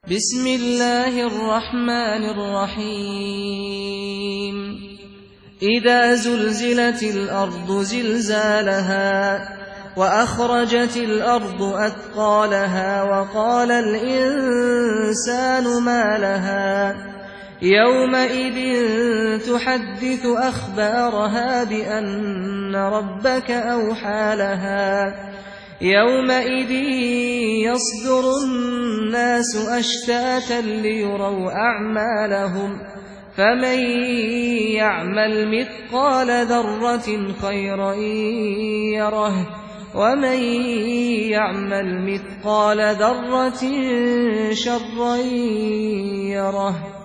بسم الله الرحمن الرحيم إذا زلزلت الأرض زلزالها وأخرجت الأرض أثقالها وقال الإنسان ما لها يومئذ تحدث أخبارها بأن ربك أوحى لها يومئذ يصدر الناس أشتاتا ليروا أعمالهم فمن يعمل مثقال ذرة خيرا يره ومن يعمل مثقال ذرة شرا يره